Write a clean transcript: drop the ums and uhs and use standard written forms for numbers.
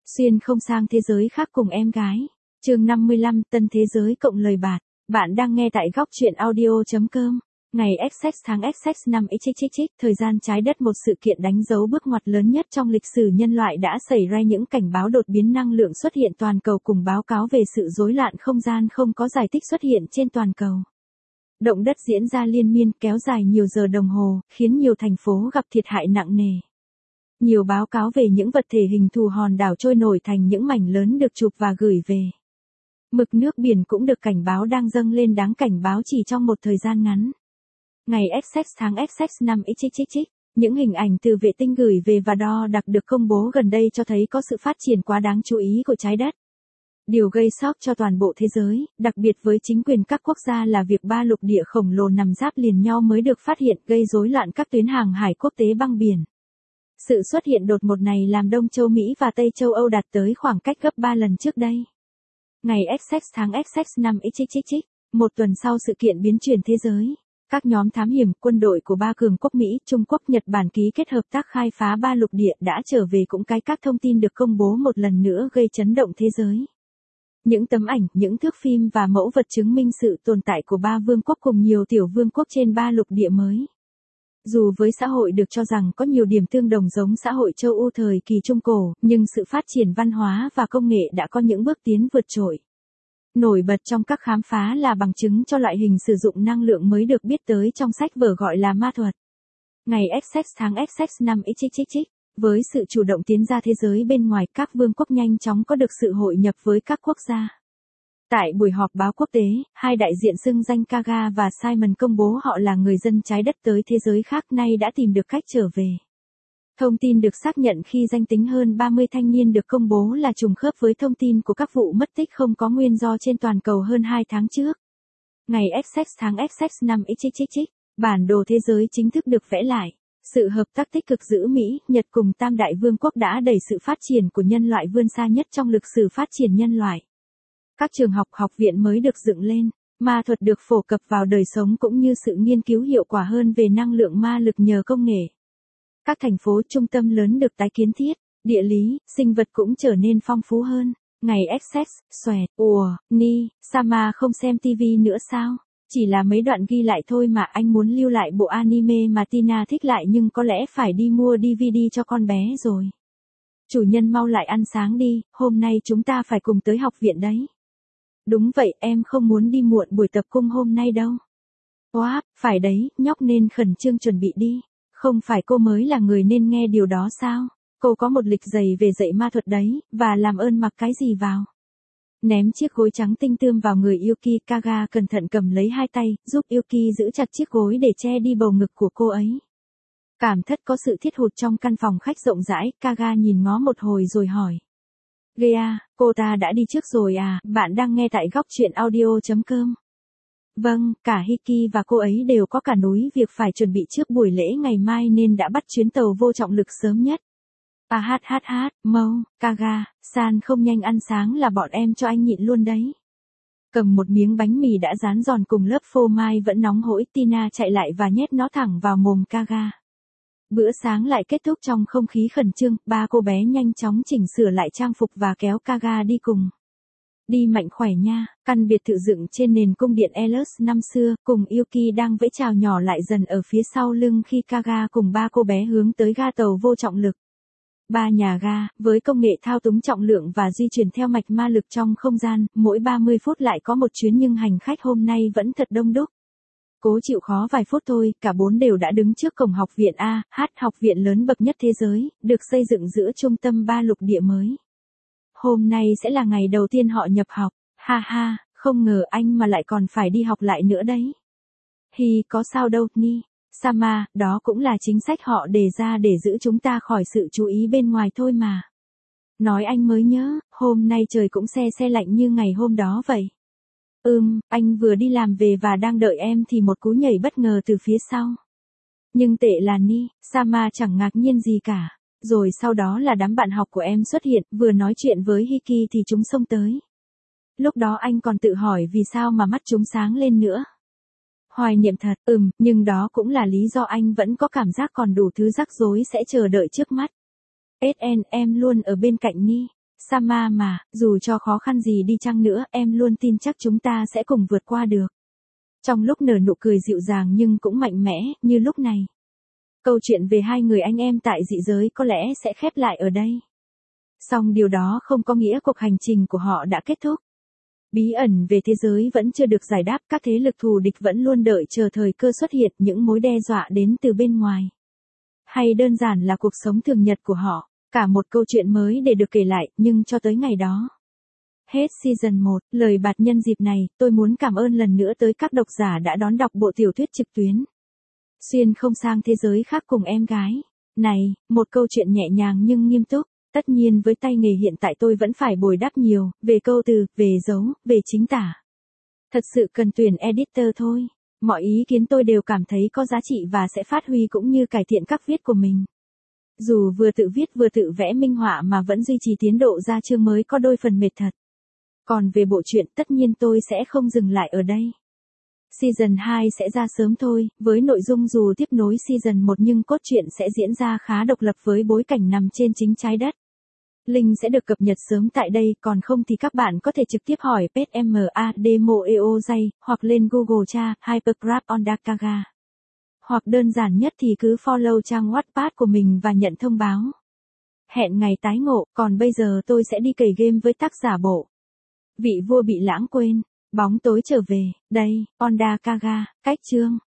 Xuyên không sang thế giới khác cùng em gái. Chương 55, Tân Thế Giới cộng lời bạt. Bạn đang nghe tại góc truyện audio.com. Ngày XX tháng XX năm XXX, thời gian trái đất, một sự kiện đánh dấu bước ngoặt lớn nhất trong lịch sử nhân loại đã xảy ra. Những cảnh báo đột biến năng lượng xuất hiện toàn cầu cùng báo cáo về sự rối loạn không gian không có giải thích xuất hiện trên toàn cầu. Động đất diễn ra liên miên kéo dài nhiều giờ đồng hồ, khiến nhiều thành phố gặp thiệt hại nặng nề. Nhiều báo cáo về những vật thể hình thù hòn đảo trôi nổi thành những mảnh lớn được chụp và gửi về. Mực nước biển cũng được cảnh báo đang dâng lên đáng cảnh báo chỉ trong một thời gian ngắn. Ngày XX tháng XX năm XXX, những hình ảnh từ vệ tinh gửi về và đo đạc được công bố gần đây cho thấy có sự phát triển quá đáng chú ý của trái đất. Điều gây sốc cho toàn bộ thế giới, đặc biệt với chính quyền các quốc gia, là việc 3 lục địa khổng lồ nằm giáp liền nhau mới được phát hiện, gây rối loạn các tuyến hàng hải quốc tế băng biển. Sự xuất hiện đột ngột này làm Đông châu Mỹ và Tây châu Âu đạt tới khoảng cách gấp 3 lần trước đây. Ngày XX tháng XX năm XXX, một tuần sau sự kiện biến chuyển thế giới, các nhóm thám hiểm, quân đội của 3 cường quốc Mỹ, Trung Quốc, Nhật Bản ký kết hợp tác khai phá 3 lục địa đã trở về. Cũng các thông tin được công bố một lần nữa gây chấn động thế giới. Những tấm ảnh, những thước phim và mẫu vật chứng minh sự tồn tại của 3 vương quốc cùng nhiều tiểu vương quốc trên 3 lục địa mới. Dù với xã hội được cho rằng có nhiều điểm tương đồng giống xã hội châu Âu thời kỳ Trung Cổ, nhưng sự phát triển văn hóa và công nghệ đã có những bước tiến vượt trội. Nổi bật trong các khám phá là bằng chứng cho loại hình sử dụng năng lượng mới được biết tới trong sách vở gọi là ma thuật. Ngày XX tháng XX năm XXX, với sự chủ động tiến ra thế giới bên ngoài, các vương quốc nhanh chóng có được sự hội nhập với các quốc gia. Tại buổi họp báo quốc tế, 2 đại diện xưng danh Kaga và Simon công bố họ là người dân trái đất tới thế giới khác nay đã tìm được cách trở về. Thông tin được xác nhận khi danh tính hơn 30 thanh niên được công bố là trùng khớp với thông tin của các vụ mất tích không có nguyên do trên toàn cầu hơn 2 tháng trước. Ngày XX tháng XX năm XXX, bản đồ thế giới chính thức được vẽ lại. Sự hợp tác tích cực giữa Mỹ, Nhật cùng Tam Đại Vương quốc đã đẩy sự phát triển của nhân loại vươn xa nhất trong lịch sử phát triển nhân loại. Các trường học, học viện mới được dựng lên, ma thuật được phổ cập vào đời sống cũng như sự nghiên cứu hiệu quả hơn về năng lượng ma lực nhờ công nghệ. Các thành phố trung tâm lớn được tái kiến thiết, địa lý, sinh vật cũng trở nên phong phú hơn. Ngày XX, xoẹt, Ni, Sama không xem TV nữa sao? Chỉ là mấy đoạn ghi lại thôi mà, anh muốn lưu lại bộ anime mà Tina thích lại nhưng có lẽ phải đi mua DVD cho con bé rồi. Chủ nhân mau lại ăn sáng đi, hôm nay chúng ta phải cùng tới học viện đấy. Đúng vậy, em không muốn đi muộn buổi tập cung hôm nay đâu. Wow, phải đấy, nhóc nên khẩn trương chuẩn bị đi. Không phải cô mới là người nên nghe điều đó sao? Cô có một lịch dày về dạy ma thuật đấy, và làm ơn mặc cái gì vào. Ném chiếc gối trắng tinh tươm vào người Yuki. Kaga cẩn thận cầm lấy 2 tay, giúp Yuki giữ chặt chiếc gối để che đi bầu ngực của cô ấy. Cảm thất có sự thiết hụt trong căn phòng khách rộng rãi, Kaga nhìn ngó một hồi rồi hỏi. Gea, cô ta đã đi trước rồi à? Bạn đang nghe tại góc truyện audio.com. Vâng, cả Hiki và cô ấy đều có cả núi việc phải chuẩn bị trước buổi lễ ngày mai nên đã bắt chuyến tàu vô trọng lực sớm nhất. Mau, Kaga, san không nhanh ăn sáng là bọn em cho anh nhịn luôn đấy. Cầm một miếng bánh mì đã rán giòn cùng lớp phô mai vẫn nóng hổi, Tina chạy lại và nhét nó thẳng vào mồm Kaga. Bữa sáng lại kết thúc trong không khí khẩn trương, 3 cô bé nhanh chóng chỉnh sửa lại trang phục và kéo Kaga đi cùng. Đi mạnh khỏe nha. Căn biệt thự dựng trên nền cung điện Elos năm xưa, cùng Yuki đang vẫy chào nhỏ lại dần ở phía sau lưng khi Kaga cùng 3 cô bé hướng tới ga tàu vô trọng lực. 3 nhà ga, với công nghệ thao túng trọng lượng và di chuyển theo mạch ma lực trong không gian, mỗi 30 phút lại có một chuyến nhưng hành khách hôm nay vẫn thật đông đúc. Cố chịu khó vài phút thôi, cả 4 đều đã đứng trước cổng học viện học viện lớn bậc nhất thế giới, được xây dựng giữa trung tâm 3 lục địa mới. Hôm nay sẽ là ngày đầu tiên họ nhập học, ha, không ngờ anh mà lại còn phải đi học lại nữa đấy. Hi, có sao đâu, Ni, Sama, đó cũng là chính sách họ đề ra để giữ chúng ta khỏi sự chú ý bên ngoài thôi mà. Nói anh mới nhớ, hôm nay trời cũng se lạnh như ngày hôm đó vậy. Anh vừa đi làm về và đang đợi em thì một cú nhảy bất ngờ từ phía sau. Nhưng tệ là Ni, Sama chẳng ngạc nhiên gì cả. Rồi sau đó là đám bạn học của em xuất hiện, vừa nói chuyện với Hiki thì chúng xông tới. Lúc đó anh còn tự hỏi vì sao mà mắt chúng sáng lên nữa. Hoài niệm thật, nhưng đó cũng là lý do anh vẫn có cảm giác còn đủ thứ rắc rối sẽ chờ đợi trước mắt. SN em luôn ở bên cạnh Ni. Sama mà, dù cho khó khăn gì đi chăng nữa, em luôn tin chắc chúng ta sẽ cùng vượt qua được. Trong lúc nở nụ cười dịu dàng nhưng cũng mạnh mẽ, như lúc này. Câu chuyện về hai người anh em tại dị giới có lẽ sẽ khép lại ở đây. Song điều đó không có nghĩa cuộc hành trình của họ đã kết thúc. Bí ẩn về thế giới vẫn chưa được giải đáp, các thế lực thù địch vẫn luôn đợi chờ thời cơ xuất hiện những mối đe dọa đến từ bên ngoài. Hay đơn giản là cuộc sống thường nhật của họ, cả một câu chuyện mới để được kể lại, nhưng cho tới ngày đó. Hết Season 1, lời bạt nhân dịp này, tôi muốn cảm ơn lần nữa tới các độc giả đã đón đọc bộ tiểu thuyết trực tuyến. Xuyên không sang thế giới khác cùng em gái. Này, một câu chuyện nhẹ nhàng nhưng nghiêm túc. Tất nhiên với tay nghề hiện tại tôi vẫn phải bồi đắp nhiều, về câu từ, về dấu, về chính tả. Thật sự cần tuyển editor thôi. Mọi ý kiến tôi đều cảm thấy có giá trị và sẽ phát huy cũng như cải thiện các viết của mình. Dù vừa tự viết vừa tự vẽ minh họa mà vẫn duy trì tiến độ ra chương mới có đôi phần mệt thật. Còn về bộ truyện tất nhiên tôi sẽ không dừng lại ở đây. Season 2 sẽ ra sớm thôi, với nội dung dù tiếp nối Season 1 nhưng cốt truyện sẽ diễn ra khá độc lập với bối cảnh nằm trên chính trái đất. Link sẽ được cập nhật sớm tại đây, còn không thì các bạn có thể trực tiếp hỏi page MA Demo EOJ, hoặc lên Google tra Hypercraft Ondakaga. Hoặc đơn giản nhất thì cứ follow trang Wattpad của mình và nhận thông báo. Hẹn ngày tái ngộ, còn bây giờ tôi sẽ đi cày game với tác giả bộ Vị vua bị lãng quên, bóng tối trở về, đây, Ondakaga, cách chương.